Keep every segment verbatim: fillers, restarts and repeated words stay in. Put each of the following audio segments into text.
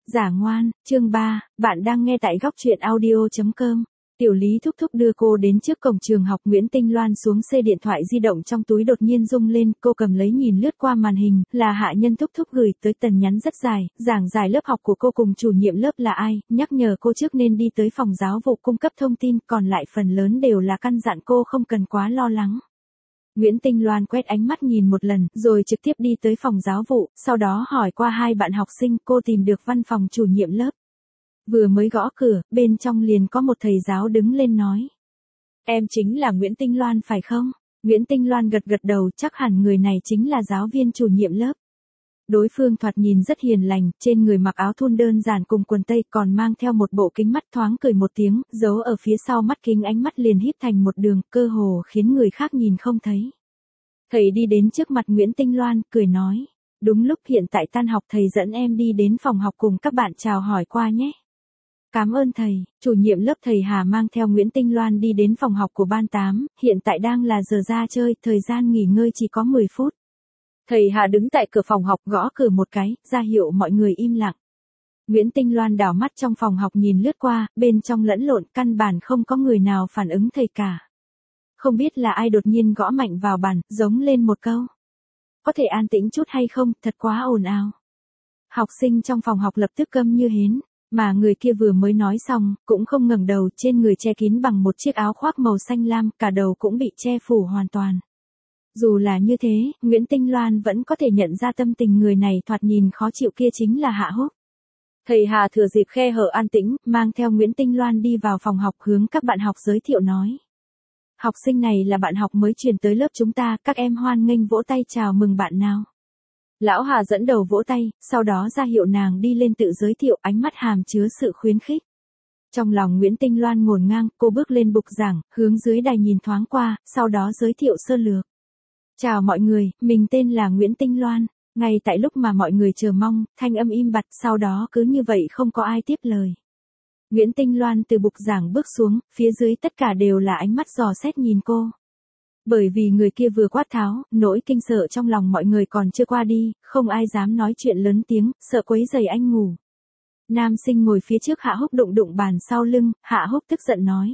Giả ngoan, chương ba, bạn đang nghe tại góc truyện audio chấm com. Tiểu Lý thúc thúc đưa cô đến trước cổng trường học. Nguyễn Tinh Loan xuống xe, điện thoại di động trong túi đột nhiên rung lên, cô cầm lấy nhìn lướt qua màn hình, là hạ nhân thúc thúc gửi tới tần nhắn rất dài, giảng giải lớp học của cô cùng chủ nhiệm lớp là ai, nhắc nhở cô trước nên đi tới phòng giáo vụ cung cấp thông tin, còn lại phần lớn đều là căn dặn cô không cần quá lo lắng. Nguyễn Tinh Loan quét ánh mắt nhìn một lần, rồi trực tiếp đi tới phòng giáo vụ, sau đó hỏi qua hai bạn học sinh, cô tìm được văn phòng chủ nhiệm lớp. Vừa mới gõ cửa, bên trong liền có một thầy giáo đứng lên nói. Em chính là Nguyễn Tinh Loan phải không? Nguyễn Tinh Loan gật gật đầu, chắc hẳn người này chính là giáo viên chủ nhiệm lớp. Đối phương thoạt nhìn rất hiền lành, trên người mặc áo thun đơn giản cùng quần tây, còn mang theo một bộ kính mắt, thoáng cười một tiếng, giấu ở phía sau mắt kính ánh mắt liền híp thành một đường, cơ hồ khiến người khác nhìn không thấy. Thầy đi đến trước mặt Nguyễn Tinh Loan, cười nói. Đúng lúc hiện tại tan học, thầy dẫn em đi đến phòng học cùng các bạn chào hỏi qua nhé. Cảm ơn thầy. Chủ nhiệm lớp thầy Hà mang theo Nguyễn Tinh Loan đi đến phòng học của ban tám, hiện tại đang là giờ ra chơi, thời gian nghỉ ngơi chỉ có mười phút. Thầy Hà đứng tại cửa phòng học gõ cửa một cái, ra hiệu mọi người im lặng. Nguyễn Tinh Loan đảo mắt trong phòng học nhìn lướt qua, bên trong lẫn lộn, căn bản không có người nào phản ứng thầy cả. Không biết là ai đột nhiên gõ mạnh vào bàn, giống lên một câu. Có thể an tĩnh chút hay không, thật quá ồn ào. Học sinh trong phòng học lập tức câm như hến, mà người kia vừa mới nói xong, cũng không ngẩng đầu, trên người che kín bằng một chiếc áo khoác màu xanh lam, cả đầu cũng bị che phủ hoàn toàn. Dù là như thế, Nguyễn Tinh Loan vẫn có thể nhận ra tâm tình người này thoạt nhìn khó chịu kia chính là Hạ Húc. Thầy Hà thừa dịp khe hở an tĩnh, mang theo Nguyễn Tinh Loan đi vào phòng học hướng các bạn học giới thiệu nói. Học sinh này là bạn học mới chuyển tới lớp chúng ta, các em hoan nghênh vỗ tay chào mừng bạn nào. Lão Hà dẫn đầu vỗ tay, sau đó ra hiệu nàng đi lên tự giới thiệu, ánh mắt hàm chứa sự khuyến khích. Trong lòng Nguyễn Tinh Loan ngổn ngang, cô bước lên bục giảng, hướng dưới đài nhìn thoáng qua, sau đó giới thiệu sơ lược. Chào mọi người, mình tên là Nguyễn Tinh Loan. Ngay tại lúc mà mọi người chờ mong, thanh âm im bặt, sau đó cứ như vậy không có ai tiếp lời. Nguyễn Tinh Loan từ bục giảng bước xuống, phía dưới tất cả đều là ánh mắt dò xét nhìn cô. Bởi vì người kia vừa quát tháo, nỗi kinh sợ trong lòng mọi người còn chưa qua đi, không ai dám nói chuyện lớn tiếng, sợ quấy rầy anh ngủ. Nam sinh ngồi phía trước Hạ Húc đụng đụng bàn sau lưng, Hạ Húc tức giận nói.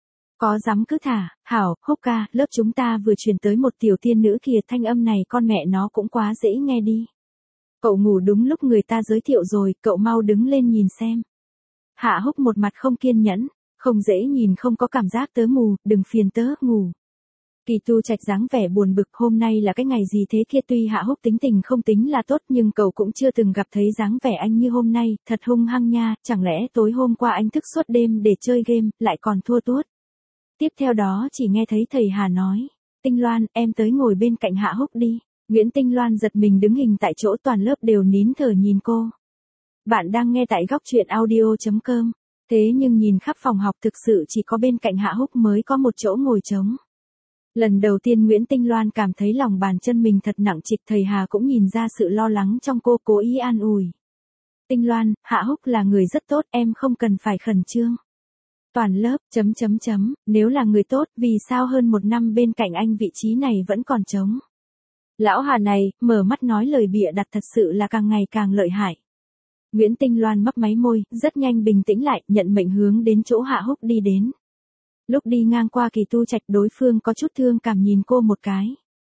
Có dám cứ thả, hảo, Húc ca, lớp chúng ta vừa truyền tới một tiểu tiên nữ kìa, thanh âm này con mẹ nó cũng quá dễ nghe đi. Cậu ngủ đúng lúc người ta giới thiệu rồi, cậu mau đứng lên nhìn xem. Hạ Húc một mặt không kiên nhẫn, không dễ nhìn, không có cảm giác tớ mù, đừng phiền tớ ngủ. Kỳ Tu Trạch dáng vẻ buồn bực, hôm nay là cái ngày gì thế kia, tuy Hạ Húc tính tình không tính là tốt nhưng cậu cũng chưa từng gặp thấy dáng vẻ anh như hôm nay, thật hung hăng nha, chẳng lẽ tối hôm qua anh thức suốt đêm để chơi game, lại còn thua tuốt. Tiếp theo đó chỉ nghe thấy thầy Hà nói, Tinh Loan, em tới ngồi bên cạnh Hạ Húc đi. Nguyễn Tinh Loan giật mình đứng hình tại chỗ, toàn lớp đều nín thở nhìn cô. Bạn đang nghe tại góc truyện audio chấm com. Thế nhưng nhìn khắp phòng học thực sự chỉ có bên cạnh Hạ Húc mới có một chỗ ngồi trống. Lần đầu tiên Nguyễn Tinh Loan cảm thấy lòng bàn chân mình thật nặng trịch, thầy Hà cũng nhìn ra sự lo lắng trong cô, cố ý an ủi. Tinh Loan, Hạ Húc là người rất tốt, em không cần phải khẩn trương. Toàn lớp, chấm chấm chấm, nếu là người tốt, vì sao hơn một năm bên cạnh anh vị trí này vẫn còn trống. Lão Hà này, mở mắt nói lời bịa đặt thật sự là càng ngày càng lợi hại. Nguyễn Tinh Loan mấp máy môi, rất nhanh bình tĩnh lại, nhận mệnh hướng đến chỗ Hạ Húc đi đến. Lúc đi ngang qua Kỳ Tu Trạch, đối phương có chút thương cảm nhìn cô một cái.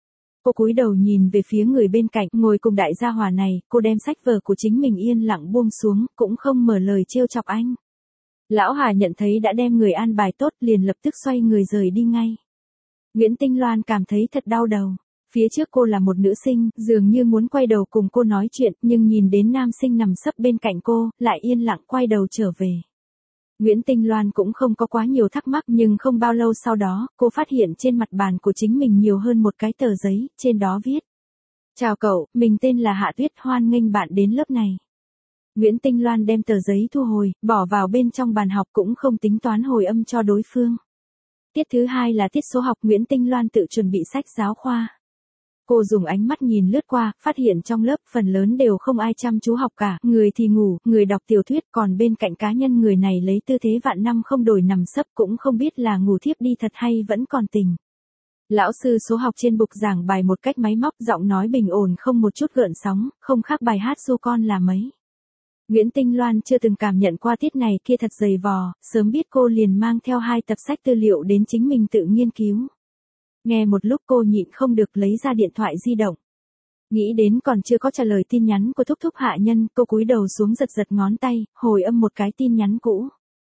Cô cúi đầu nhìn về phía người bên cạnh, ngồi cùng đại gia hỏa này, cô đem sách vở của chính mình yên lặng buông xuống, cũng không mở lời trêu chọc anh. Lão Hà nhận thấy đã đem người an bài tốt, liền lập tức xoay người rời đi ngay. Nguyễn Tinh Loan cảm thấy thật đau đầu. Phía trước cô là một nữ sinh, dường như muốn quay đầu cùng cô nói chuyện, nhưng nhìn đến nam sinh nằm sấp bên cạnh cô, lại yên lặng quay đầu trở về. Nguyễn Tinh Loan cũng không có quá nhiều thắc mắc, nhưng không bao lâu sau đó, cô phát hiện trên mặt bàn của chính mình nhiều hơn một cái tờ giấy, trên đó viết. Chào cậu, mình tên là Hạ Tuyết, hoan nghênh bạn đến lớp này. Nguyễn Tinh Loan đem tờ giấy thu hồi, bỏ vào bên trong bàn học, cũng không tính toán hồi âm cho đối phương. Tiết thứ hai là tiết số học, Nguyễn Tinh Loan tự chuẩn bị sách giáo khoa. Cô dùng ánh mắt nhìn lướt qua, phát hiện trong lớp phần lớn đều không ai chăm chú học cả, người thì ngủ, người đọc tiểu thuyết, còn bên cạnh cá nhân người này lấy tư thế vạn năm không đổi nằm sấp, cũng không biết là ngủ thiếp đi thật hay vẫn còn tỉnh. Lão sư số học trên bục giảng bài một cách máy móc, giọng nói bình ổn không một chút gợn sóng, không khác bài hát Du Con là mấy. Nguyễn Tinh Loan chưa từng cảm nhận qua tiết này kia thật dày vò, sớm biết cô liền mang theo hai tập sách tư liệu đến chính mình tự nghiên cứu. Nghe một lúc cô nhịn không được lấy ra điện thoại di động. Nghĩ đến còn chưa có trả lời tin nhắn của thúc thúc hạ nhân, cô cúi đầu xuống giật giật ngón tay, hồi âm một cái tin nhắn cũ.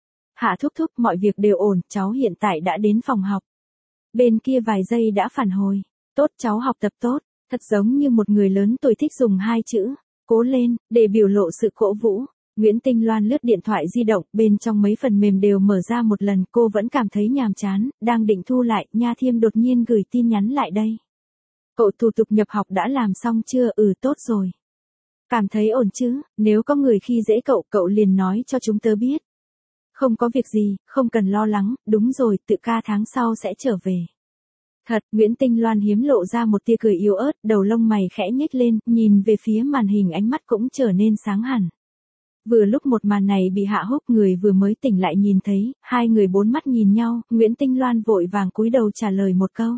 Hạ thúc thúc, mọi việc đều ổn, cháu hiện tại đã đến phòng học. Bên kia vài giây đã phản hồi. Tốt, cháu học tập tốt, thật giống như một người lớn tuổi thích dùng hai chữ, cố lên, để biểu lộ sự cổ vũ. Nguyễn Tinh Loan lướt điện thoại di động, bên trong mấy phần mềm đều mở ra một lần, cô vẫn cảm thấy nhàm chán, đang định thu lại, Nha Thiêm đột nhiên gửi tin nhắn lại đây. Cậu thủ tục nhập học đã làm xong chưa? Ừ, tốt rồi. Cảm thấy ổn chứ, nếu có người khi dễ cậu, cậu liền nói cho chúng tớ biết. Không có việc gì, không cần lo lắng, đúng rồi, tự ca tháng sau sẽ trở về. Thật, Nguyễn Tinh Loan hiếm lộ ra một tia cười yếu ớt, đầu lông mày khẽ nhếch lên, nhìn về phía màn hình ánh mắt cũng trở nên sáng hẳn. Vừa lúc một màn này bị Hạ Húc người vừa mới tỉnh lại nhìn thấy, hai người bốn mắt nhìn nhau, Nguyễn Tinh Loan vội vàng cúi đầu trả lời một câu.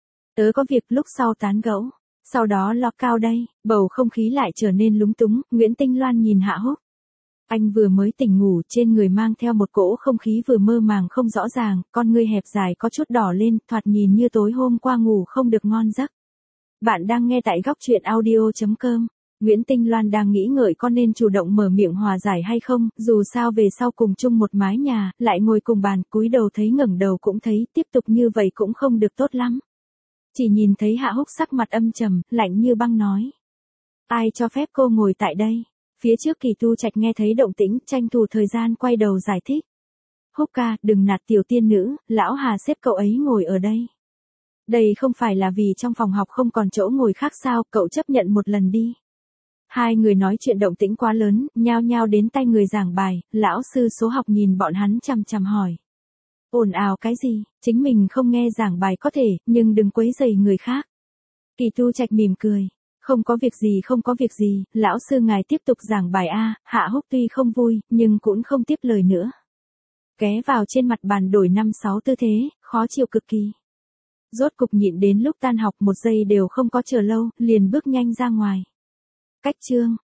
Tớ có việc, lúc sau tán gẫu. Sau đó lo cao đây, bầu không khí lại trở nên lúng túng, Nguyễn Tinh Loan nhìn Hạ Húc. Anh vừa mới tỉnh ngủ, trên người mang theo một cỗ không khí vừa mơ màng không rõ ràng, con ngươi hẹp dài có chút đỏ lên, thoạt nhìn như tối hôm qua ngủ không được ngon giấc. Bạn đang nghe tại góc truyện audio chấm com. Nguyễn Tinh Loan đang nghĩ ngợi có nên chủ động mở miệng hòa giải hay không, dù sao về sau cùng chung một mái nhà, lại ngồi cùng bàn, cúi đầu thấy ngẩng đầu cũng thấy, tiếp tục như vậy cũng không được tốt lắm. Chỉ nhìn thấy Hạ Húc sắc mặt âm trầm, lạnh như băng nói. Ai cho phép cô ngồi tại đây? Phía trước Kỳ Tu Trạch nghe thấy động tĩnh, tranh thủ thời gian quay đầu giải thích. Húc ca, đừng nạt tiểu tiên nữ, lão Hà xếp cậu ấy ngồi ở đây. Đây không phải là vì trong phòng học không còn chỗ ngồi khác sao, cậu chấp nhận một lần đi. Hai người nói chuyện động tĩnh quá lớn, nhao nhao đến tay người giảng bài, lão sư số học nhìn bọn hắn chằm chằm hỏi. Ồn ào cái gì, chính mình không nghe giảng bài có thể, nhưng đừng quấy rầy người khác. Kỳ Tu Trạch mỉm cười. Không có việc gì không có việc gì, lão sư ngài tiếp tục giảng bài a. Hạ Húc tuy không vui, nhưng cũng không tiếp lời nữa. Ghé vào trên mặt bàn đổi năm sáu tư thế, khó chịu cực kỳ. Rốt cục nhịn đến lúc tan học một giây đều không có chờ lâu, liền bước nhanh ra ngoài. Cách chương.